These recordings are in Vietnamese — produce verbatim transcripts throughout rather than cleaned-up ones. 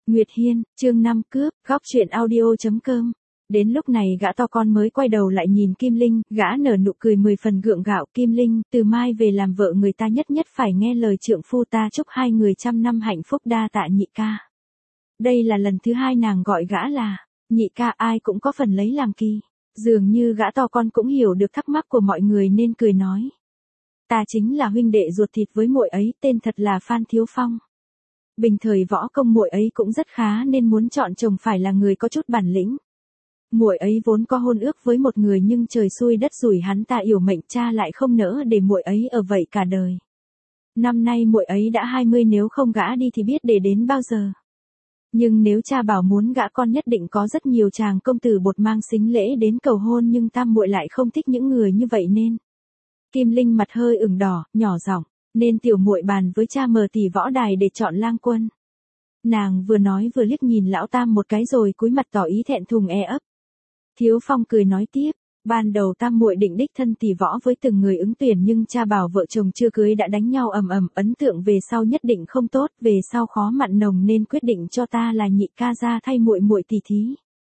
Nguyệt Hiên, chương năm cướp, góc truyện audio.com. Đến lúc này gã to con mới quay đầu lại nhìn Kim Linh, gã nở nụ cười mười phần gượng gạo. Kim Linh, từ mai về làm vợ người ta nhất nhất phải nghe lời trượng phu ta, chúc hai người trăm năm hạnh phúc, đa tạ nhị ca. Đây là lần thứ hai nàng gọi gã là nhị ca, ai cũng có phần lấy làm kỳ. Dường như gã to con cũng hiểu được thắc mắc của mọi người nên cười nói. Ta chính là huynh đệ ruột thịt với muội ấy, tên thật là Phan Thiếu Phong. Bình thời võ công muội ấy cũng rất khá nên muốn chọn chồng phải là người có chút bản lĩnh. Muội ấy vốn có hôn ước với một người nhưng trời xui đất rủi hắn ta yểu mệnh, cha lại không nỡ để muội ấy ở vậy cả đời. Năm nay muội ấy đã hai mươi, nếu không gã đi thì biết để đến bao giờ. Nhưng nếu cha bảo muốn gã con nhất định có rất nhiều chàng công tử bột mang sính lễ đến cầu hôn, nhưng tam muội lại không thích những người như vậy nên. Kim Linh mặt hơi ửng đỏ, nhỏ giọng, nên tiểu muội bàn với cha mở tỷ võ đài để chọn lang quân. Nàng vừa nói vừa liếc nhìn lão tam một cái rồi cúi mặt tỏ ý thẹn thùng e ấp. Thiếu Phong cười nói tiếp, ban đầu tam muội định đích thân tỷ võ với từng người ứng tuyển, nhưng cha bảo vợ chồng chưa cưới đã đánh nhau ầm ầm, ấn tượng về sau nhất định không tốt, về sau khó mặn nồng nên quyết định cho ta là nhị ca ra thay muội muội tỷ thí.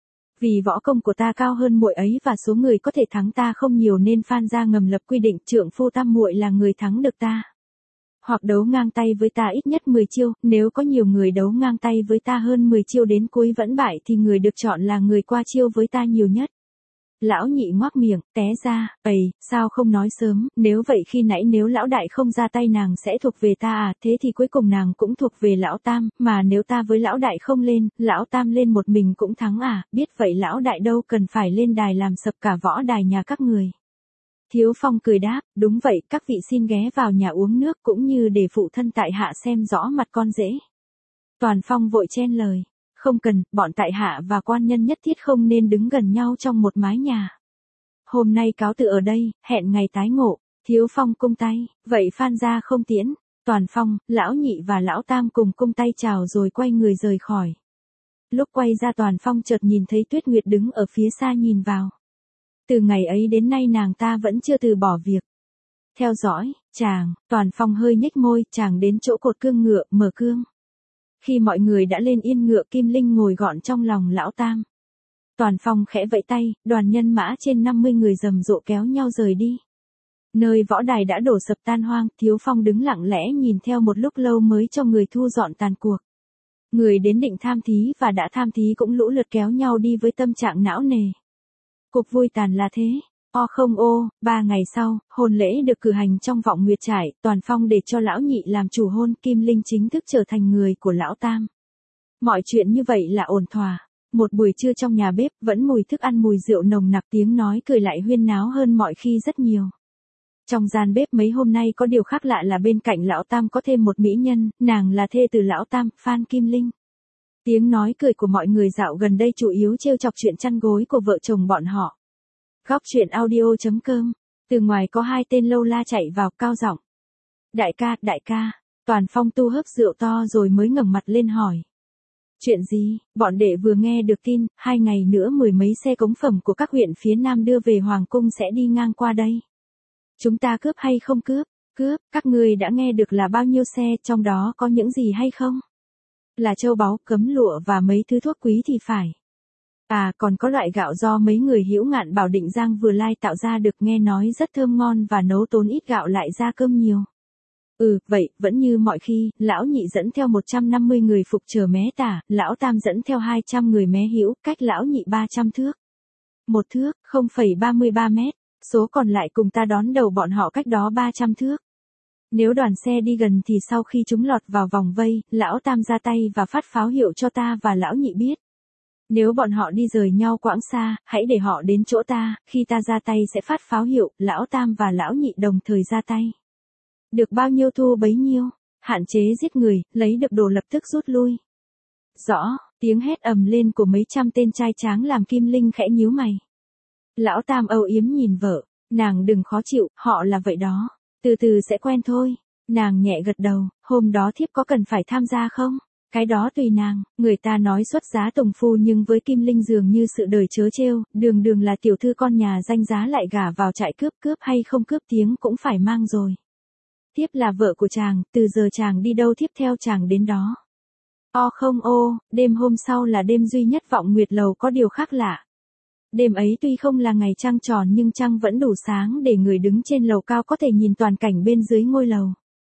Vì võ công của ta cao hơn muội ấy và số người có thể thắng ta không nhiều nên Phan gia ngầm lập quy định trượng phu tam muội là người thắng được ta. Hoặc đấu ngang tay với ta ít nhất mười chiêu, nếu có nhiều người đấu ngang tay với ta hơn mười chiêu đến cuối vẫn bại thì người được chọn là người qua chiêu với ta nhiều nhất. Lão nhị ngoác miệng, té ra, ầy, sao không nói sớm, nếu vậy khi nãy nếu lão đại không ra tay nàng sẽ thuộc về ta à, thế thì cuối cùng nàng cũng thuộc về lão tam, mà nếu ta với lão đại không lên, lão tam lên một mình cũng thắng à, biết vậy lão đại đâu cần phải lên đài làm sập cả võ đài nhà các người. Thiếu Phong cười đáp, đúng vậy, các vị xin ghé vào nhà uống nước cũng như để phụ thân tại hạ xem rõ mặt con dễ. Toàn Phong vội chen lời. Không cần, bọn tại hạ và quan nhân nhất thiết không nên đứng gần nhau trong một mái nhà. Hôm nay cáo từ ở đây, hẹn ngày tái ngộ. Thiếu Phong cung tay, vậy Phan gia không tiễn. Toàn Phong, lão nhị và lão tam cùng cung tay chào rồi quay người rời khỏi. Lúc quay ra Toàn Phong chợt nhìn thấy Tuyết Nguyệt đứng ở phía xa nhìn vào. Từ ngày ấy đến nay nàng ta vẫn chưa từ bỏ việc theo dõi, chàng. Toàn Phong hơi nhếch môi, chàng đến chỗ cột cương ngựa, mở cương. Khi mọi người đã lên yên ngựa, Kim Linh ngồi gọn trong lòng lão tam. Toàn Phong khẽ vẫy tay, đoàn nhân mã trên năm mươi người rầm rộ kéo nhau rời đi. Nơi võ đài đã đổ sập tan hoang, Thiếu Phong đứng lặng lẽ nhìn theo một lúc lâu mới cho người thu dọn tàn cuộc. Người đến định tham thí và đã tham thí cũng lũ lượt kéo nhau đi với tâm trạng não nề. Cuộc vui tàn là thế. O không ô, ba ngày sau, hôn lễ được cử hành trong Vọng Nguyệt Trải, Toàn Phong để cho lão nhị làm chủ hôn, Kim Linh chính thức trở thành người của lão tam. Mọi chuyện như vậy là ổn thỏa. Một buổi trưa trong nhà bếp, vẫn mùi thức ăn mùi rượu nồng nặc, tiếng nói cười lại huyên náo hơn mọi khi rất nhiều. Trong gian bếp mấy hôm nay có điều khác lạ là bên cạnh lão tam có thêm một mỹ nhân, nàng là thê từ lão tam, Phan Kim Linh. Tiếng nói cười của mọi người dạo gần đây chủ yếu trêu chọc chuyện chăn gối của vợ chồng bọn họ. Góc truyện audio.com. Từ ngoài có hai tên lâu la chạy vào, cao giọng. Đại ca, đại ca. Toàn Phong tu hớp rượu to rồi mới ngẩng mặt lên hỏi. Chuyện gì? Bọn đệ vừa nghe được tin, hai ngày nữa mười mấy xe cống phẩm của các huyện phía Nam đưa về Hoàng Cung sẽ đi ngang qua đây. Chúng ta cướp hay không cướp? Cướp, các người đã nghe được là bao nhiêu xe, trong đó có những gì hay không? Là châu báu, cấm lụa và mấy thứ thuốc quý thì phải. À, còn có loại gạo do mấy người Hữu Ngạn Bảo Định Giang vừa lai tạo ra được, nghe nói rất thơm ngon và nấu tốn ít gạo lại ra cơm nhiều. Ừ, vậy, vẫn như mọi khi, lão nhị dẫn theo một trăm năm mươi người phục chờ mé tả, lão tam dẫn theo hai trăm người mé hữu, cách lão nhị ba trăm thước. Một thước, không phẩy ba mươi ba mét, số còn lại cùng ta đón đầu bọn họ cách đó ba trăm thước. Nếu đoàn xe đi gần thì sau khi chúng lọt vào vòng vây, lão tam ra tay và phát pháo hiệu cho ta và lão nhị biết. Nếu bọn họ đi rời nhau quãng xa, hãy để họ đến chỗ ta, khi ta ra tay sẽ phát pháo hiệu, lão tam và lão nhị đồng thời ra tay. Được bao nhiêu thu bấy nhiêu, hạn chế giết người, lấy được đồ lập tức rút lui. Rõ, tiếng hét ầm lên của mấy trăm tên trai tráng làm Kim Linh khẽ nhíu mày. Lão tam âu yếm nhìn vợ, nàng đừng khó chịu, họ là vậy đó, từ từ sẽ quen thôi. Nàng nhẹ gật đầu, hôm đó thiếp có cần phải tham gia không? Cái đó tùy nàng, người ta nói xuất giá tùng phu nhưng với Kim Linh dường như sự đời trớ trêu, đường đường là tiểu thư con nhà danh giá lại gả vào trại cướp, cướp hay không cướp tiếng cũng phải mang rồi. Thiếp là vợ của chàng, từ giờ chàng đi đâu thiếp theo chàng đến đó. O không ô, đêm hôm sau là đêm duy nhất Vọng Nguyệt Lầu có điều khác lạ. Đêm ấy tuy không là ngày trăng tròn nhưng trăng vẫn đủ sáng để người đứng trên lầu cao có thể nhìn toàn cảnh bên dưới ngôi lầu.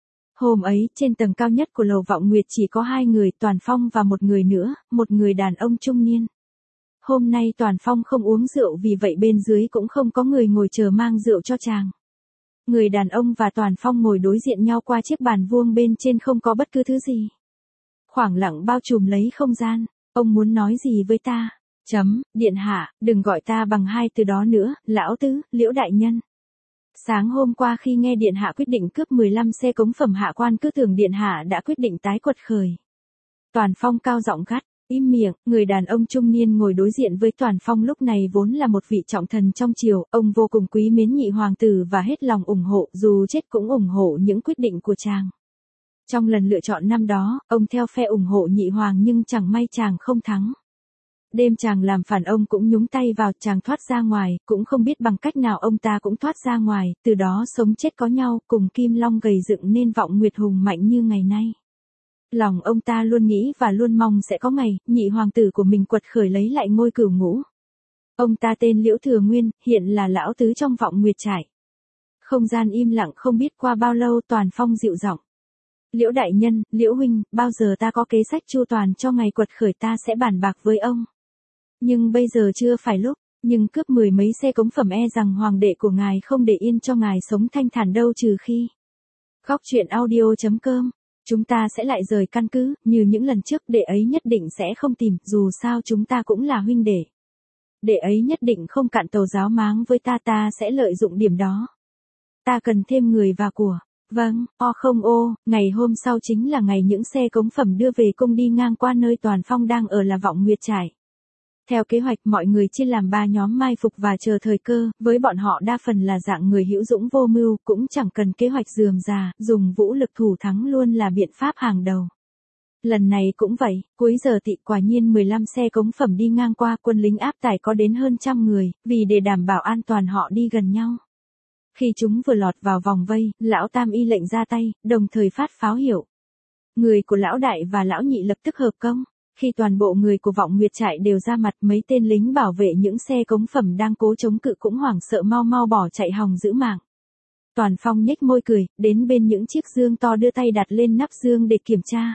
Hôm ấy, trên tầng cao nhất của lầu Vọng Nguyệt chỉ có hai người, Toàn Phong và một người nữa, một người đàn ông trung niên. Hôm nay Toàn Phong không uống rượu vì vậy bên dưới cũng không có người ngồi chờ mang rượu cho chàng. Người đàn ông và Toàn Phong ngồi đối diện nhau qua chiếc bàn vuông bên trên không có bất cứ thứ gì. Khoảng lặng bao trùm lấy không gian. Ông muốn nói gì với ta? Chấm, điện hạ, đừng gọi ta bằng hai từ đó nữa, lão tứ, Liễu đại nhân. Sáng hôm qua khi nghe điện hạ quyết định cướp mười lăm xe cống phẩm hạ quan cứ tưởng điện hạ đã quyết định tái quật khởi. Toàn Phong cao giọng gắt, im miệng, người đàn ông trung niên ngồi đối diện với Toàn Phong lúc này vốn là một vị trọng thần trong triều, ông vô cùng quý mến nhị hoàng tử và hết lòng ủng hộ, dù chết cũng ủng hộ những quyết định của chàng. Trong lần lựa chọn năm đó, ông theo phe ủng hộ nhị hoàng nhưng chẳng may chàng không thắng. Đêm chàng làm phản ông cũng nhúng tay vào, chàng thoát ra ngoài, cũng không biết bằng cách nào ông ta cũng thoát ra ngoài, từ đó sống chết có nhau, cùng Kim Long gầy dựng nên Vọng Nguyệt hùng mạnh như ngày nay. Lòng ông ta luôn nghĩ và luôn mong sẽ có ngày, nhị hoàng tử của mình quật khởi lấy lại ngôi cửu ngũ. Ông ta tên Liễu Thừa Nguyên, hiện là lão tứ trong Vọng Nguyệt trại. Không gian im lặng không biết qua bao lâu, Toàn Phong dịu giọng. Liễu đại nhân, Liễu huynh, bao giờ ta có kế sách chu toàn cho ngày quật khởi ta sẽ bàn bạc với ông. Nhưng bây giờ chưa phải lúc, nhưng cướp mười mấy xe cống phẩm e rằng hoàng đệ của ngài không để yên cho ngài sống thanh thản đâu trừ khi. Góc truyện audio chấm com, chúng ta sẽ lại rời căn cứ, như những lần trước, đệ ấy nhất định sẽ không tìm, dù sao chúng ta cũng là huynh đệ. Đệ ấy nhất định không cạn tàu giáo máng với ta, ta sẽ lợi dụng điểm đó. Ta cần thêm người và của. Vâng, o không ô, ngày hôm sau chính là ngày những xe cống phẩm đưa về cung đi ngang qua nơi Toàn Phong đang ở là Vọng Nguyệt trại. Theo kế hoạch mọi người chia làm ba nhóm mai phục và chờ thời cơ, với bọn họ đa phần là dạng người hữu dũng vô mưu, cũng chẳng cần kế hoạch rườm rà, dùng vũ lực thủ thắng luôn là biện pháp hàng đầu. Lần này cũng vậy, cuối giờ tị quả nhiên mười lăm xe cống phẩm đi ngang qua, quân lính áp tải có đến hơn trăm người, vì để đảm bảo an toàn họ đi gần nhau. Khi chúng vừa lọt vào vòng vây, lão tam y lệnh ra tay, đồng thời phát pháo hiệu. Người của lão đại và lão nhị lập tức hợp công. Khi toàn bộ người của Vọng Nguyệt trại đều ra mặt, mấy tên lính bảo vệ những xe cống phẩm đang cố chống cự cũng hoảng sợ mau mau bỏ chạy hòng giữ mạng. Toàn Phong nhếch môi cười, đến bên những chiếc dương to đưa tay đặt lên nắp dương để kiểm tra.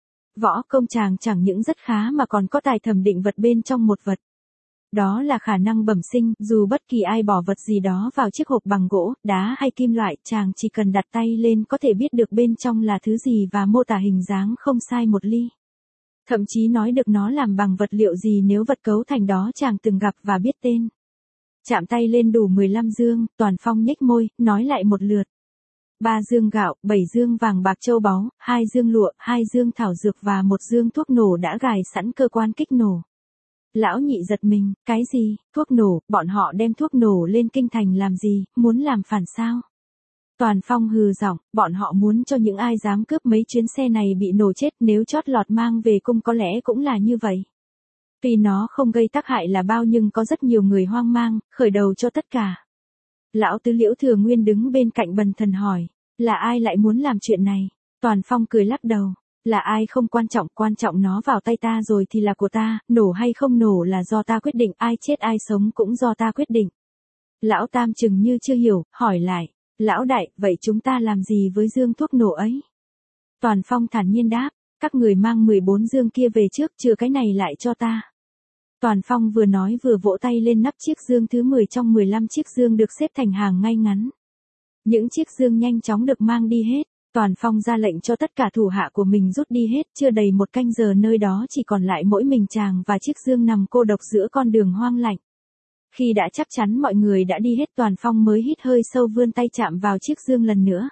Võ công chàng chẳng những rất khá mà còn có tài thẩm định vật bên trong một vật. Đó là khả năng bẩm sinh, dù bất kỳ ai bỏ vật gì đó vào chiếc hộp bằng gỗ, đá hay kim loại, chàng chỉ cần đặt tay lên có thể biết được bên trong là thứ gì và mô tả hình dáng không sai một ly. Thậm chí nói được nó làm bằng vật liệu gì nếu vật cấu thành đó chàng từng gặp và biết tên. Chạm tay lên đủ mười lăm dương, Toàn Phong nhếch môi, nói lại một lượt. ba dương gạo, bảy dương vàng bạc châu báu, hai dương lụa, hai dương thảo dược và một dương thuốc nổ đã gài sẵn cơ quan kích nổ. Lão nhị giật mình, cái gì, thuốc nổ, bọn họ đem thuốc nổ lên kinh thành làm gì, muốn làm phản sao? Toàn Phong hừ giọng, bọn họ muốn cho những ai dám cướp mấy chuyến xe này bị nổ chết, nếu chót lọt mang về cung có lẽ cũng là như vậy. Tuy nó không gây tác hại là bao nhưng có rất nhiều người hoang mang, khởi đầu cho tất cả. Lão tứ Liễu Thừa Nguyên đứng bên cạnh bần thần hỏi, là ai lại muốn làm chuyện này? Toàn Phong cười lắc đầu, là ai không quan trọng, quan trọng nó vào tay ta rồi thì là của ta, nổ hay không nổ là do ta quyết định, ai chết ai sống cũng do ta quyết định. Lão Tam chừng như chưa hiểu, hỏi lại. Lão đại, vậy chúng ta làm gì với dương thuốc nổ ấy? Toàn Phong thản nhiên đáp, các người mang mười bốn dương kia về trước, trừ cái này lại cho ta. Toàn Phong vừa nói vừa vỗ tay lên nắp chiếc dương thứ mười trong mười lăm chiếc dương được xếp thành hàng ngay ngắn. Những chiếc dương nhanh chóng được mang đi hết, Toàn Phong ra lệnh cho tất cả thủ hạ của mình rút đi hết, chưa đầy một canh giờ nơi đó chỉ còn lại mỗi mình chàng và chiếc dương nằm cô độc giữa con đường hoang lạnh. Khi đã chắc chắn mọi người đã đi hết, Toàn Phong mới hít hơi sâu vươn tay chạm vào chiếc dương lần nữa.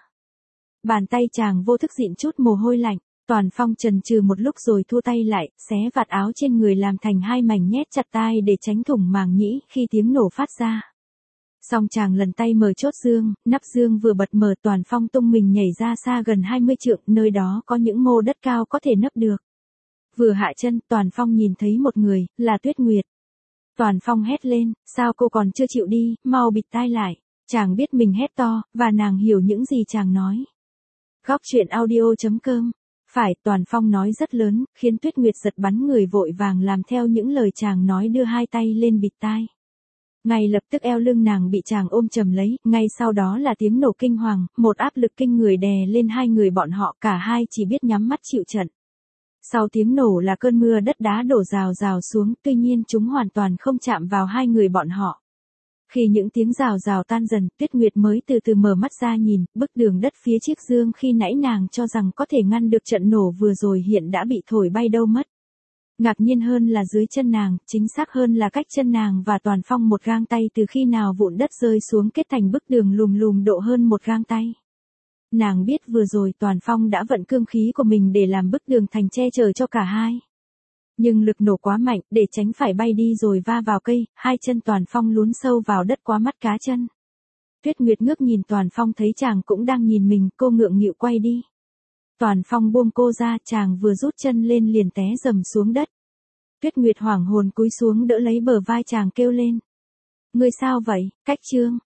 Bàn tay chàng vô thức dịn chút mồ hôi lạnh, Toàn Phong chần chừ một lúc rồi thua tay lại, xé vạt áo trên người làm thành hai mảnh nhét chặt tai để tránh thủng màng nhĩ khi tiếng nổ phát ra. Xong chàng lần tay mở chốt dương, nắp dương vừa bật mở, Toàn Phong tung mình nhảy ra xa gần hai mươi trượng, nơi đó có những mô đất cao có thể nấp được. Vừa hạ chân, Toàn Phong nhìn thấy một người, là Tuyết Nguyệt. Toàn Phong hét lên, sao cô còn chưa chịu đi, mau bịt tai lại. Chàng biết mình hét to, và nàng hiểu những gì chàng nói. Góc truyện audio chấm com Phải, Toàn Phong nói rất lớn, khiến Tuyết Nguyệt giật bắn người vội vàng làm theo những lời chàng nói, đưa hai tay lên bịt tai. Ngay lập tức eo lưng nàng bị chàng ôm chầm lấy, ngay sau đó là tiếng nổ kinh hoàng, một áp lực kinh người đè lên hai người bọn họ, cả hai chỉ biết nhắm mắt chịu trận. Sau tiếng nổ là cơn mưa đất đá đổ rào rào xuống, tuy nhiên chúng hoàn toàn không chạm vào hai người bọn họ. Khi những tiếng rào rào tan dần, Tuyết Nguyệt mới từ từ mở mắt ra nhìn, bức tường đất phía chiếc giường khi nãy nàng cho rằng có thể ngăn được trận nổ vừa rồi hiện đã bị thổi bay đâu mất. Ngạc nhiên hơn là dưới chân nàng, chính xác hơn là cách chân nàng và Toàn Phong một gang tay, từ khi nào vụn đất rơi xuống kết thành bức tường lùm lùm độ hơn một gang tay. Nàng biết vừa rồi Toàn Phong đã vận cương khí của mình để làm bức tường thành che chở cho cả hai. Nhưng lực nổ quá mạnh, để tránh phải bay đi rồi va vào cây, hai chân Toàn Phong lún sâu vào đất quá mắt cá chân. Tuyết Nguyệt ngước nhìn Toàn Phong thấy chàng cũng đang nhìn mình, cô ngượng nghịu quay đi. Toàn Phong buông cô ra, chàng vừa rút chân lên liền té rầm xuống đất. Tuyết Nguyệt hoảng hồn cúi xuống đỡ lấy bờ vai chàng kêu lên. Ngươi sao vậy, Cách Trương?